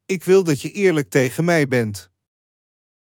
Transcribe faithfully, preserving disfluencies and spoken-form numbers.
Ik wil dat je eerlijk tegen mij bent.